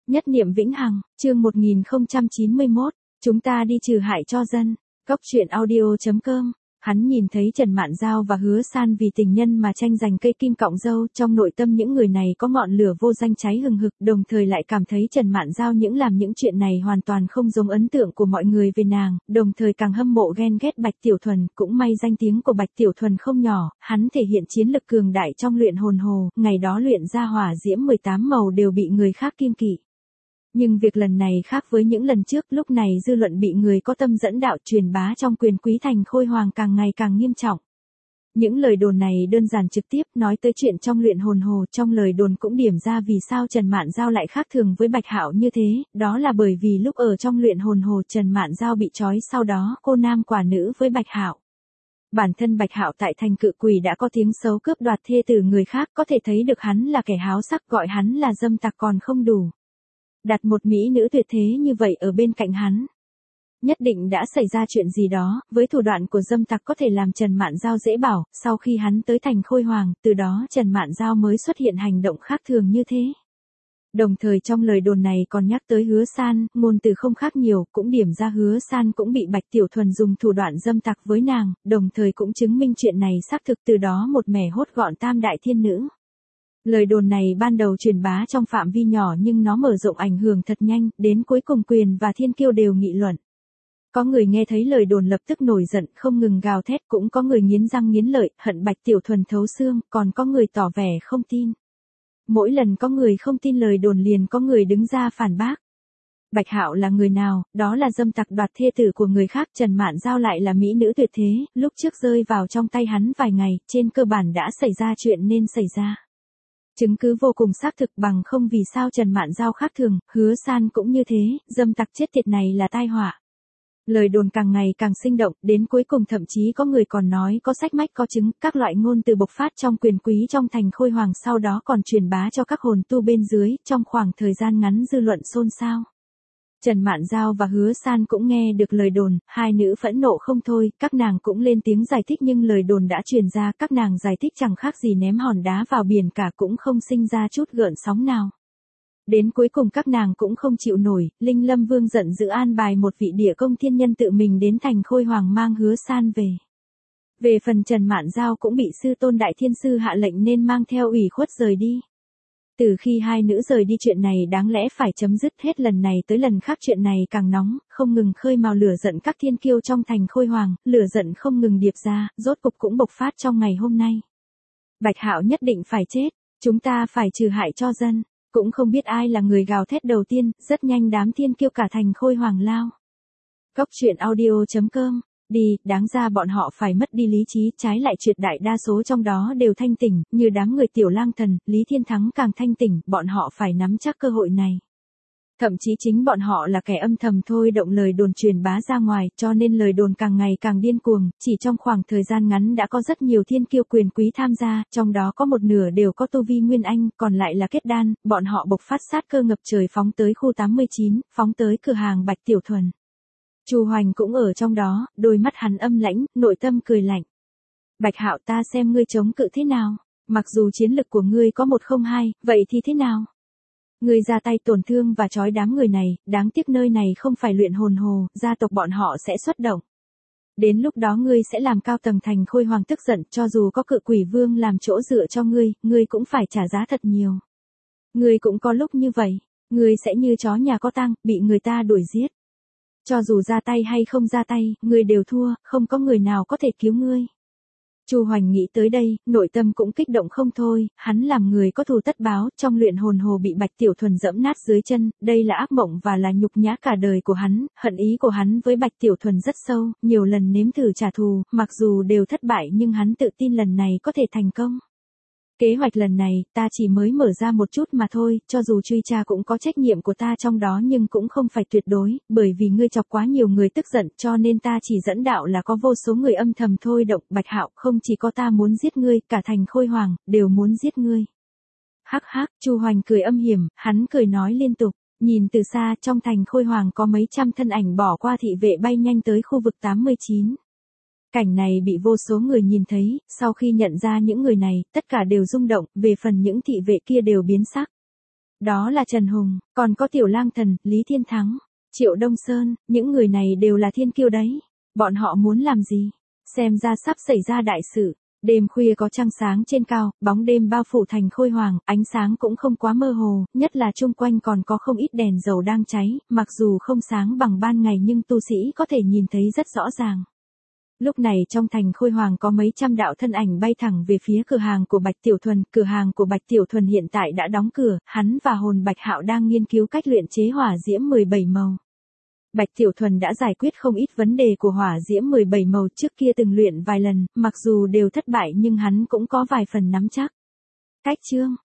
Nhất niệm vĩnh hằng, chương 1091, chúng ta đi trừ hại cho dân. Cốc truyện audio.com. Hắn nhìn thấy Trần Mạn Giao và Hứa San vì tình nhân mà tranh giành cây kim cọng dâu, trong nội tâm những người này có ngọn lửa vô danh cháy hừng hực, đồng thời lại cảm thấy Trần Mạn Giao làm những chuyện này hoàn toàn không giống ấn tượng của mọi người về nàng, đồng thời càng hâm mộ ghen ghét Bạch Tiểu Thuần. Cũng may danh tiếng của Bạch Tiểu Thuần không nhỏ, hắn thể hiện chiến lực cường đại trong luyện hồn hồ, ngày đó luyện ra hỏa diễm 18 màu đều bị người khác kiêng kỵ. Nhưng việc lần này khác với những lần trước, lúc này dư luận bị người có tâm dẫn đạo truyền bá trong quyền quý thành Khôi Hoàng càng ngày càng nghiêm trọng. Những lời đồn này đơn giản trực tiếp nói tới chuyện trong luyện hồn hồ, trong lời đồn cũng điểm ra vì sao Trần Mạn Giao lại khác thường với Bạch Hạo như thế, đó là bởi vì lúc ở trong luyện hồn hồ Trần Mạn Giao bị trói, sau đó cô nam quả nữ với Bạch Hạo. Bản thân Bạch Hạo tại thành Cự Quỷ đã có tiếng xấu cướp đoạt thê tử người khác, có thể thấy được hắn là kẻ háo sắc, gọi hắn là dâm tặc còn không đủ. Đặt một mỹ nữ tuyệt thế như vậy ở bên cạnh hắn, nhất định đã xảy ra chuyện gì đó. Với thủ đoạn của dâm tặc có thể làm Trần Mạn Giao dễ bảo, sau khi hắn tới thành Khôi Hoàng, từ đó Trần Mạn Giao mới xuất hiện hành động khác thường như thế. Đồng thời trong lời đồn này còn nhắc tới Hứa San, ngôn từ không khác nhiều, cũng điểm ra Hứa San cũng bị Bạch Tiểu Thuần dùng thủ đoạn dâm tặc với nàng, đồng thời cũng chứng minh chuyện này xác thực, từ đó một mẻ hốt gọn tam đại thiên nữ. Lời đồn này ban đầu truyền bá trong phạm vi nhỏ nhưng nó mở rộng ảnh hưởng thật nhanh, đến cuối cùng Quyền và Thiên Kiêu đều nghị luận. Có người nghe thấy lời đồn lập tức nổi giận, không ngừng gào thét, cũng có người nghiến răng nghiến lợi, hận Bạch Tiểu Thuần thấu xương, còn có người tỏ vẻ không tin. Mỗi lần có người không tin lời đồn liền có người đứng ra phản bác. Bạch Hạo là người nào, đó là dâm tặc đoạt thê tử của người khác, Trần Mạn Giao lại là mỹ nữ tuyệt thế, lúc trước rơi vào trong tay hắn vài ngày, trên cơ bản đã xảy ra chuyện nên xảy ra. Chứng cứ vô cùng xác thực, bằng không vì sao Trần Mạn Giao khác thường, Hứa San cũng như thế, dâm tặc chết tiệt này là tai họa. Lời đồn càng ngày càng sinh động, đến cuối cùng thậm chí có người còn nói có sách mách có chứng, các loại ngôn từ bộc phát trong quyền quý trong thành Khôi Hoàng, sau đó còn truyền bá cho các hồn tu bên dưới, trong khoảng thời gian ngắn dư luận xôn xao. Trần Mạn Giao và Hứa San cũng nghe được lời đồn, hai nữ phẫn nộ không thôi, các nàng cũng lên tiếng giải thích nhưng lời đồn đã truyền ra, các nàng giải thích chẳng khác gì ném hòn đá vào biển cả, cũng không sinh ra chút gợn sóng nào. Đến cuối cùng các nàng cũng không chịu nổi, Linh Lâm Vương giận dữ an bài một vị địa công thiên nhân tự mình đến thành Khôi Hoàng mang Hứa San về. Về phần Trần Mạn Giao cũng bị sư tôn đại thiên sư hạ lệnh nên mang theo ủy khuất rời đi. Từ khi hai nữ rời đi chuyện này đáng lẽ phải chấm dứt, hết lần này tới lần khác chuyện này càng nóng, không ngừng khơi mào lửa giận các thiên kiêu trong thành Khôi Hoàng, lửa giận không ngừng điệp ra, rốt cục cũng bộc phát trong ngày hôm nay. Bạch Hạo nhất định phải chết, chúng ta phải trừ hại cho dân. Cũng không biết ai là người gào thét đầu tiên, rất nhanh đám thiên kiêu cả thành Khôi Hoàng lao. Cốc truyện audio.com. Đi, đáng ra bọn họ phải mất đi lý trí, trái lại tuyệt đại đa số trong đó đều thanh tỉnh, như đám người Tiểu Lang Thần, Lý Thiên Thắng càng thanh tỉnh, bọn họ phải nắm chắc cơ hội này. Thậm chí chính bọn họ là kẻ âm thầm thôi động lời đồn truyền bá ra ngoài, cho nên lời đồn càng ngày càng điên cuồng, chỉ trong khoảng thời gian ngắn đã có rất nhiều thiên kiêu quyền quý tham gia, trong đó có một nửa đều có tu vi Nguyên Anh, còn lại là kết đan, bọn họ bộc phát sát cơ ngập trời phóng tới khu 89, phóng tới cửa hàng Bạch Tiểu Thuần. Chu Hoành cũng ở trong đó, đôi mắt hắn âm lãnh, nội tâm cười lạnh. Bạch Hạo, ta xem ngươi chống cự thế nào, mặc dù chiến lực của ngươi có 102, vậy thì thế nào? Ngươi ra tay tổn thương và trói đám người này, đáng tiếc nơi này không phải luyện hồn hồ, gia tộc bọn họ sẽ xuất động. Đến lúc đó ngươi sẽ làm cao tầng thành Khôi Hoàng tức giận, cho dù có Cự Quỷ Vương làm chỗ dựa cho ngươi cũng phải trả giá thật nhiều. Ngươi cũng có lúc như vậy, ngươi sẽ như chó nhà có tang, bị người ta đuổi giết. Cho dù ra tay hay không ra tay, ngươi đều thua, không có người nào có thể cứu ngươi. Chu Hoành nghĩ tới đây, nội tâm cũng kích động không thôi, hắn làm người có thù tất báo, trong luyện hồn hồ bị Bạch Tiểu Thuần dẫm nát dưới chân, đây là ác mộng và là nhục nhã cả đời của hắn, hận ý của hắn với Bạch Tiểu Thuần rất sâu, nhiều lần nếm thử trả thù, mặc dù đều thất bại nhưng hắn tự tin lần này có thể thành công. Kế hoạch lần này, ta chỉ mới mở ra một chút mà thôi, cho dù truy tra cũng có trách nhiệm của ta trong đó nhưng cũng không phải tuyệt đối, bởi vì ngươi chọc quá nhiều người tức giận cho nên ta chỉ dẫn đạo là có vô số người âm thầm thôi động. Bạch Hạo, không chỉ có ta muốn giết ngươi, cả thành Khôi Hoàng, đều muốn giết ngươi. Hắc hắc, Chu Hoành cười âm hiểm, hắn cười nói liên tục, nhìn từ xa trong thành Khôi Hoàng có mấy trăm thân ảnh bỏ qua thị vệ bay nhanh tới khu vực 89. Cảnh này bị vô số người nhìn thấy, sau khi nhận ra những người này, tất cả đều rung động, về phần những thị vệ kia đều biến sắc. Đó là Trần Hùng, còn có Tiểu Lang Thần, Lý Thiên Thắng, Triệu Đông Sơn, những người này đều là thiên kiêu đấy. Bọn họ muốn làm gì? Xem ra sắp xảy ra đại sự. Đêm khuya có trăng sáng trên cao, bóng đêm bao phủ thành Khôi Hoàng, ánh sáng cũng không quá mơ hồ, nhất là chung quanh còn có không ít đèn dầu đang cháy, mặc dù không sáng bằng ban ngày nhưng tu sĩ có thể nhìn thấy rất rõ ràng. Lúc này trong thành Khôi Hoàng có mấy trăm đạo thân ảnh bay thẳng về phía cửa hàng của Bạch Tiểu Thuần, cửa hàng của Bạch Tiểu Thuần hiện tại đã đóng cửa, hắn và Hồn Bạch Hạo đang nghiên cứu cách luyện chế hỏa diễm 17 màu. Bạch Tiểu Thuần đã giải quyết không ít vấn đề của hỏa diễm 17 màu trước kia từng luyện vài lần, mặc dù đều thất bại nhưng hắn cũng có vài phần nắm chắc. Cách chương